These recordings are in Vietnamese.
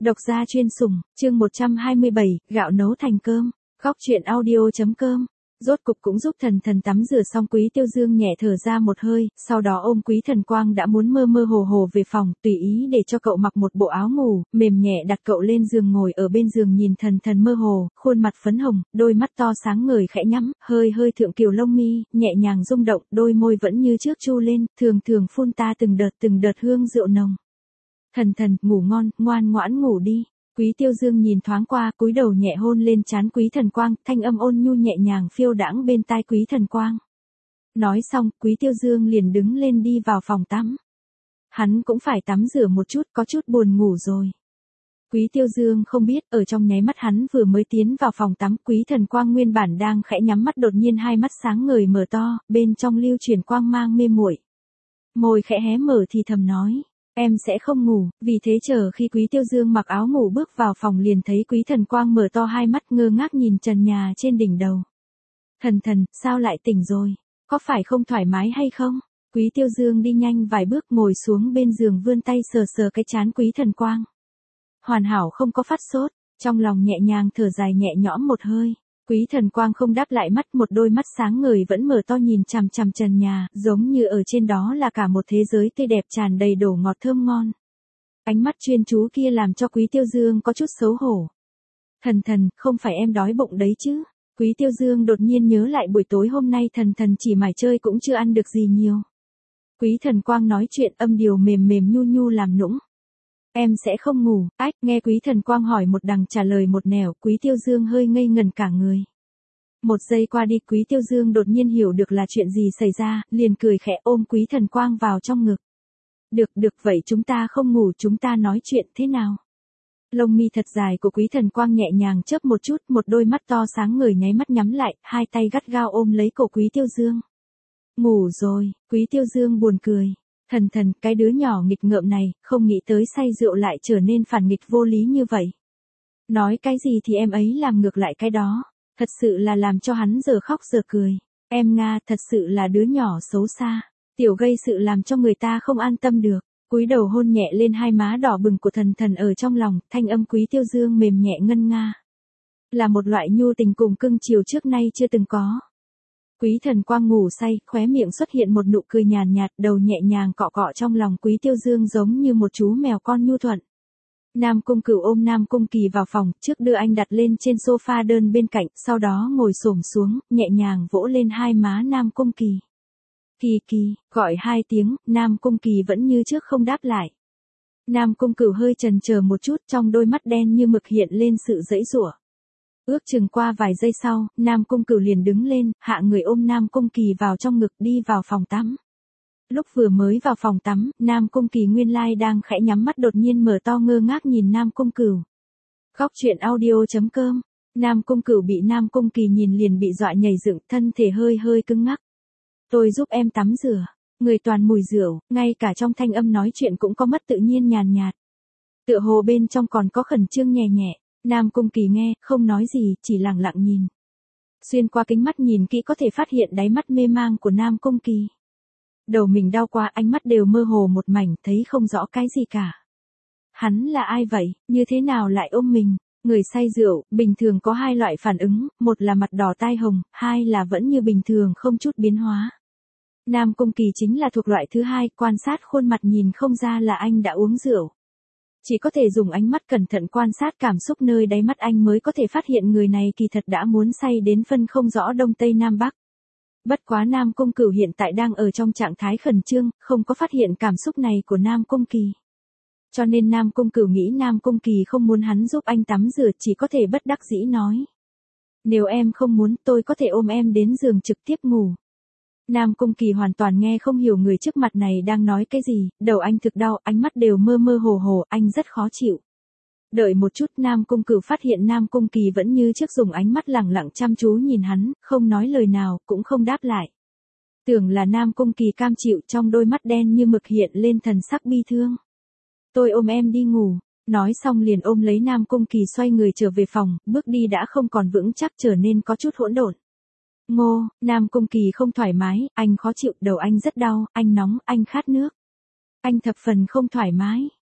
Độc gia chuyên sủng, chương 127, gạo nấu thành cơm. Khóc chuyện audio.com. Rốt cục cũng giúp thần thần tắm rửa xong, Quý Tiêu Dương nhẹ thở ra một hơi, sau đó ôm Quý Thần Quang đã muốn mơ mơ hồ hồ về phòng, tùy ý để cho cậu mặc một bộ áo ngủ, mềm nhẹ đặt cậu lên giường, ngồi ở bên giường nhìn thần thần mơ hồ, khuôn mặt phấn hồng, đôi mắt to sáng ngời khẽ nhắm, hơi hơi thượng kiều lông mi, nhẹ nhàng rung động, đôi môi vẫn như trước chu lên, thường thường phun ta từng đợt hương rượu nồng. Thần thần, ngủ ngon, ngoan ngoãn ngủ đi. Quý Tiêu Dương nhìn thoáng qua, cúi đầu nhẹ hôn lên trán Quý Thần Quang, thanh âm ôn nhu nhẹ nhàng phiêu đãng bên tai Quý Thần Quang. Nói xong, Quý Tiêu Dương liền đứng lên đi vào phòng tắm. Hắn cũng phải tắm rửa một chút, có chút buồn ngủ rồi. Quý Tiêu Dương không biết, ở trong nháy mắt hắn vừa mới tiến vào phòng tắm, Quý Thần Quang nguyên bản đang khẽ nhắm mắt đột nhiên hai mắt sáng ngời mở to, bên trong lưu chuyển quang mang mê muội. Môi khẽ hé mở thì thầm nói. Em sẽ không ngủ, vì thế chờ khi Quý Tiêu Dương mặc áo ngủ bước vào phòng liền thấy Quý Thần Quang mở to hai mắt ngơ ngác nhìn trần nhà trên đỉnh đầu. Thần thần, sao lại tỉnh rồi? Có phải không thoải mái hay không? Quý Tiêu Dương đi nhanh vài bước ngồi xuống bên giường vươn tay sờ sờ cái trán Quý Thần Quang. Hoàn hảo không có phát sốt, trong lòng nhẹ nhàng thở dài nhẹ nhõm một hơi. Quý Thần Quang không đáp lại mắt, một đôi mắt sáng ngời vẫn mở to nhìn chằm chằm trần nhà, giống như ở trên đó là cả một thế giới tươi đẹp tràn đầy đồ ngọt thơm ngon. Ánh mắt chuyên chú kia làm cho Quý Tiêu Dương có chút xấu hổ. Thần thần, không phải em đói bụng đấy chứ? Quý Tiêu Dương đột nhiên nhớ lại buổi tối hôm nay thần thần chỉ mải chơi cũng chưa ăn được gì nhiều. Quý Thần Quang nói chuyện âm điều mềm mềm nhu nhu làm nũng. Em sẽ không ngủ, ách, nghe Quý Thần Quang hỏi một đằng trả lời một nẻo, Quý Tiêu Dương hơi ngây ngẩn cả người. Một giây qua đi, Quý Tiêu Dương đột nhiên hiểu được là chuyện gì xảy ra, liền cười khẽ ôm Quý Thần Quang vào trong ngực. Được, vậy chúng ta không ngủ, chúng ta nói chuyện thế nào? Lông mi thật dài của Quý Thần Quang nhẹ nhàng chớp một chút, một đôi mắt to sáng ngời nháy mắt nhắm lại, hai tay gắt gao ôm lấy cổ Quý Tiêu Dương. Ngủ rồi, Quý Tiêu Dương buồn cười. Thần thần, cái đứa nhỏ nghịch ngợm này, không nghĩ tới say rượu lại trở nên phản nghịch vô lý như vậy. Nói cái gì thì em ấy làm ngược lại cái đó. Thật sự là làm cho hắn giờ khóc giờ cười. Em Nga, thật sự là đứa nhỏ xấu xa. Tiểu gây sự làm cho người ta không an tâm được. Cúi đầu hôn nhẹ lên hai má đỏ bừng của thần thần ở trong lòng, thanh âm Quý Tiêu Dương mềm nhẹ ngân nga. Là một loại nhu tình cùng cưng chiều trước nay chưa từng có. Quý Thần Quang ngủ say, khóe miệng xuất hiện một nụ cười nhàn nhạt, đầu nhẹ nhàng cọ cọ trong lòng Quý Tiêu Dương giống như một chú mèo con nhu thuận. Nam Cung Cửu ôm Nam Cung Kỳ vào phòng, trước đưa anh đặt lên trên sofa đơn bên cạnh, sau đó ngồi xổm xuống, nhẹ nhàng vỗ lên hai má Nam Cung Kỳ. Kỳ Kỳ, gọi hai tiếng, Nam Cung Kỳ vẫn như trước không đáp lại. Nam Cung Cửu hơi chần chờ một chút, trong đôi mắt đen như mực hiện lên sự giãy giụa. Ước chừng qua vài giây sau, Nam Cung Cửu liền đứng lên, hạ người ôm Nam Cung Kỳ vào trong ngực đi vào phòng tắm. Lúc vừa mới vào phòng tắm, Nam Cung Kỳ nguyên lai đang khẽ nhắm mắt đột nhiên mở to ngơ ngác nhìn Nam Cung Cửu. Khóc chuyện audio.com. Nam Cung Cửu bị Nam Cung Kỳ nhìn liền bị dọa nhảy dựng, thân thể hơi hơi cứng ngắc. Tôi giúp em tắm rửa, người toàn mùi rượu, ngay cả trong thanh âm nói chuyện cũng có mất tự nhiên nhàn nhạt. Tựa hồ bên trong còn có khẩn trương nhẹ nhẹ. Nam Cung Kỳ nghe, không nói gì, chỉ lặng lặng nhìn. Xuyên qua kính mắt nhìn kỹ có thể phát hiện đáy mắt mê mang của Nam Cung Kỳ. Đầu mình đau quá, ánh mắt đều mơ hồ một mảnh, thấy không rõ cái gì cả. Hắn là ai vậy, như thế nào lại ôm mình? Người say rượu, bình thường có hai loại phản ứng, một là mặt đỏ tai hồng, hai là vẫn như bình thường không chút biến hóa. Nam Cung Kỳ chính là thuộc loại thứ hai, quan sát khuôn mặt nhìn không ra là anh đã uống rượu. Chỉ có thể dùng ánh mắt cẩn thận quan sát cảm xúc nơi đáy mắt anh mới có thể phát hiện người này kỳ thật đã muốn say đến phân không rõ đông tây nam bắc. Bất quá Nam Cung Cửu hiện tại đang ở trong trạng thái khẩn trương, không có phát hiện cảm xúc này của Nam Cung Kỳ. Cho nên Nam Cung Cửu nghĩ Nam Cung Kỳ không muốn hắn giúp anh tắm rửa, chỉ có thể bất đắc dĩ nói. Nếu em không muốn, tôi có thể ôm em đến giường trực tiếp ngủ. Nam Cung Kỳ hoàn toàn nghe không hiểu người trước mặt này đang nói cái gì, đầu anh thực đau, ánh mắt đều mơ mơ hồ hồ, anh rất khó chịu. Đợi một chút, Nam Cung Cửu phát hiện Nam Cung Kỳ vẫn như trước dùng ánh mắt lẳng lặng chăm chú nhìn hắn, không nói lời nào, cũng không đáp lại. Tưởng là Nam Cung Kỳ cam chịu, trong đôi mắt đen như mực hiện lên thần sắc bi thương. Tôi ôm em đi ngủ. Nói xong liền ôm lấy Nam Cung Kỳ xoay người trở về phòng, bước đi đã không còn vững chắc trở nên có chút hỗn độn. Ngô, Nam Cung Kỳ không thoải mái, anh khó chịu, đầu anh rất đau, anh nóng, anh khát nước. Anh thập phần không thoải mái.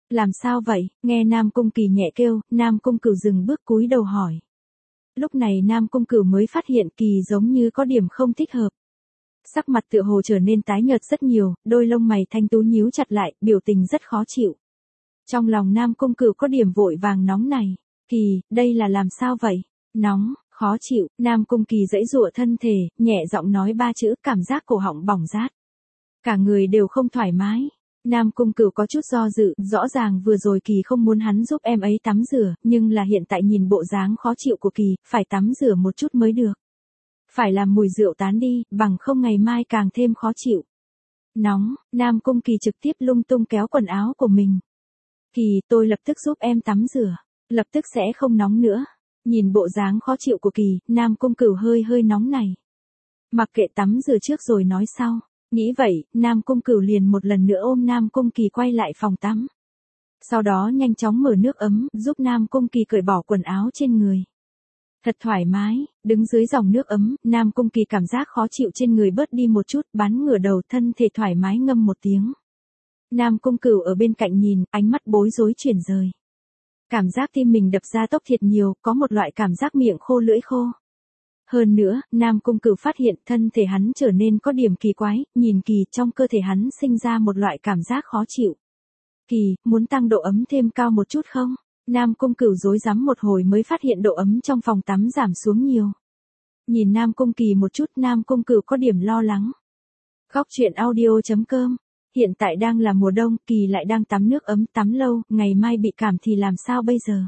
Làm sao vậy? Nghe Nam Cung Kỳ nhẹ kêu, Nam Cung Cửu dừng bước cúi đầu hỏi. Lúc này Nam Cung Cửu mới phát hiện Kỳ giống như có điểm không thích hợp. Sắc mặt tựa hồ trở nên tái nhợt rất nhiều, đôi lông mày thanh tú nhíu chặt lại, biểu tình rất khó chịu. Trong lòng Nam Cung Cửu có điểm vội vàng nóng này. Kỳ, đây là làm sao vậy? Nóng, khó chịu, Nam Cung Kỳ giãy giụa thân thể, nhẹ giọng nói 3 chữ, cảm giác cổ họng bỏng rát. Cả người đều không thoải mái. Nam Cung Cửu có chút do dự, rõ ràng vừa rồi Kỳ không muốn hắn giúp em ấy tắm rửa, nhưng là hiện tại nhìn bộ dáng khó chịu của Kỳ, phải tắm rửa một chút mới được. Phải làm mùi rượu tán đi, bằng không ngày mai càng thêm khó chịu. Nóng, Nam Cung Kỳ trực tiếp lung tung kéo quần áo của mình. Kỳ, tôi lập tức giúp em tắm rửa, lập tức sẽ không nóng nữa. Nhìn bộ dáng khó chịu của Kỳ, Nam Cung Cửu hơi nóng này. Mặc kệ tắm rửa trước rồi nói sau. Nghĩ vậy, Nam Cung Cửu liền một lần nữa ôm Nam Cung Kỳ quay lại phòng tắm. Sau đó nhanh chóng mở nước ấm, giúp Nam Cung Kỳ cởi bỏ quần áo trên người. Thật thoải mái, đứng dưới dòng nước ấm, Nam Cung Kỳ cảm giác khó chịu trên người bớt đi một chút, bắn ngửa đầu thân thể thoải mái ngâm một tiếng. Nam Cung Cửu ở bên cạnh nhìn, ánh mắt bối rối chuyển rời. Cảm giác tim mình đập ra tốc thiệt nhiều, có một loại cảm giác miệng khô lưỡi khô. Hơn nữa, Nam Cung Cửu phát hiện thân thể hắn trở nên có điểm kỳ quái, nhìn Kỳ trong cơ thể hắn sinh ra một loại cảm giác khó chịu. Kỳ, muốn tăng độ ấm thêm cao một chút không? Nam Cung Cửu rối rắm một hồi mới phát hiện độ ấm trong phòng tắm giảm xuống nhiều. Nhìn Nam Cung Kỳ một chút, Nam Cung Cửu có điểm lo lắng. Góc truyện audio.com. Hiện tại đang là mùa đông, Kỳ lại đang tắm nước ấm tắm lâu, ngày mai bị cảm thì làm sao bây giờ?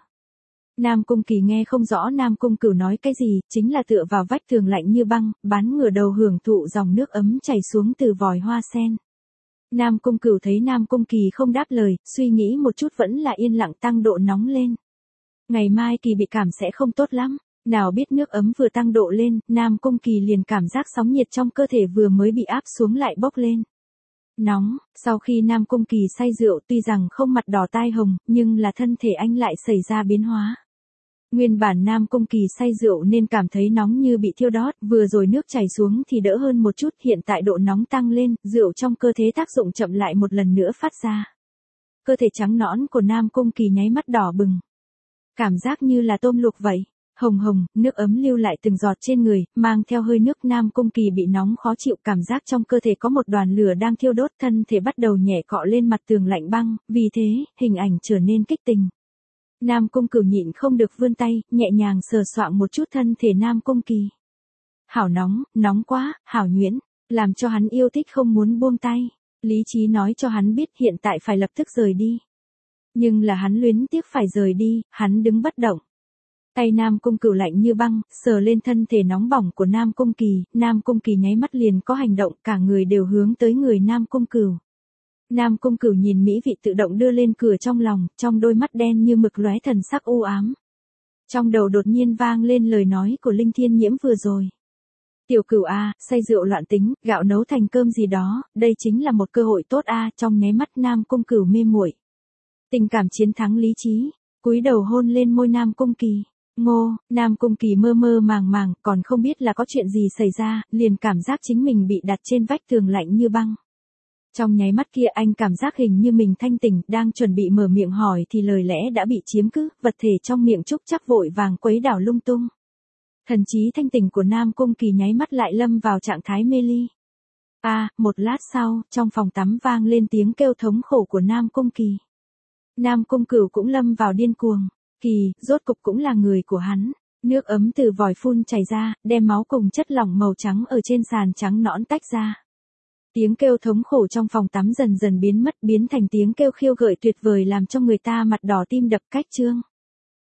Nam Cung Kỳ nghe không rõ Nam Cung Cửu nói cái gì, chính là tựa vào vách tường lạnh như băng, bắn ngửa đầu hưởng thụ dòng nước ấm chảy xuống từ vòi hoa sen. Nam Cung Cửu thấy Nam Cung Kỳ không đáp lời, suy nghĩ một chút vẫn là yên lặng tăng độ nóng lên. Ngày mai Kỳ bị cảm sẽ không tốt lắm, nào biết nước ấm vừa tăng độ lên, Nam Cung Kỳ liền cảm giác sóng nhiệt trong cơ thể vừa mới bị áp xuống lại bốc lên. Nóng, sau khi Nam Cung Kỳ say rượu tuy rằng không mặt đỏ tai hồng, nhưng là thân thể anh lại xảy ra biến hóa. Nguyên bản Nam Cung Kỳ say rượu nên cảm thấy nóng như bị thiêu đốt, vừa rồi nước chảy xuống thì đỡ hơn một chút, hiện tại độ nóng tăng lên, rượu trong cơ thể tác dụng chậm lại một lần nữa phát ra. Cơ thể trắng nõn của Nam Cung Kỳ nháy mắt đỏ bừng. Cảm giác như là tôm luộc vậy. Hồng hồng, nước ấm lưu lại từng giọt trên người, mang theo hơi nước. Nam Cung Kỳ bị nóng khó chịu, cảm giác trong cơ thể có một đoàn lửa đang thiêu đốt, thân thể bắt đầu nhẹ cọ lên mặt tường lạnh băng, vì thế, hình ảnh trở nên kích tình. Nam Cung Cửu nhịn không được vươn tay, nhẹ nhàng sờ soạng một chút thân thể Nam Cung Kỳ. Hảo nóng, nóng quá, hảo nhuyễn, làm cho hắn yêu thích không muốn buông tay. Lý trí nói cho hắn biết hiện tại phải lập tức rời đi. Nhưng là hắn luyến tiếc phải rời đi, hắn đứng bất động. Tay Nam Cung Cửu lạnh như băng, sờ lên thân thể nóng bỏng của Nam Cung Kỳ, Nam Cung Kỳ nháy mắt liền có hành động, cả người đều hướng tới người Nam Cung Cửu. Nam Cung Cửu nhìn mỹ vị tự động đưa lên cửa trong lòng, trong đôi mắt đen như mực lóe thần sắc u ám. Trong đầu đột nhiên vang lên lời nói của Linh Thiên Nhiễm vừa rồi. Tiểu Cửu a, say rượu loạn tính, gạo nấu thành cơm gì đó, đây chính là một cơ hội tốt a. Trong nháy mắt Nam Cung Cửu mê muội. Tình cảm chiến thắng lý trí, cúi đầu hôn lên môi Nam Cung Kỳ. Ngô, Nam Cung Kỳ mơ mơ màng, còn không biết là có chuyện gì xảy ra, liền cảm giác chính mình bị đặt trên vách tường lạnh như băng. Trong nháy mắt kia anh cảm giác hình như mình thanh tỉnh, đang chuẩn bị mở miệng hỏi thì lời lẽ đã bị chiếm cứ, vật thể trong miệng trúc chắc vội vàng quấy đảo lung tung. Thần trí thanh tỉnh của Nam Cung Kỳ nháy mắt lại lâm vào trạng thái mê ly. Một lát sau, trong phòng tắm vang lên tiếng kêu thống khổ của Nam Cung Kỳ. Nam Cung Cửu cũng lâm vào điên cuồng. Kỳ, rốt cục cũng là người của hắn. Nước ấm từ vòi phun chảy ra, đem máu cùng chất lỏng màu trắng ở trên sàn trắng nõn tách ra. Tiếng kêu thống khổ trong phòng tắm dần dần biến mất, biến thành tiếng kêu khiêu gợi tuyệt vời làm cho người ta mặt đỏ tim đập cách chương.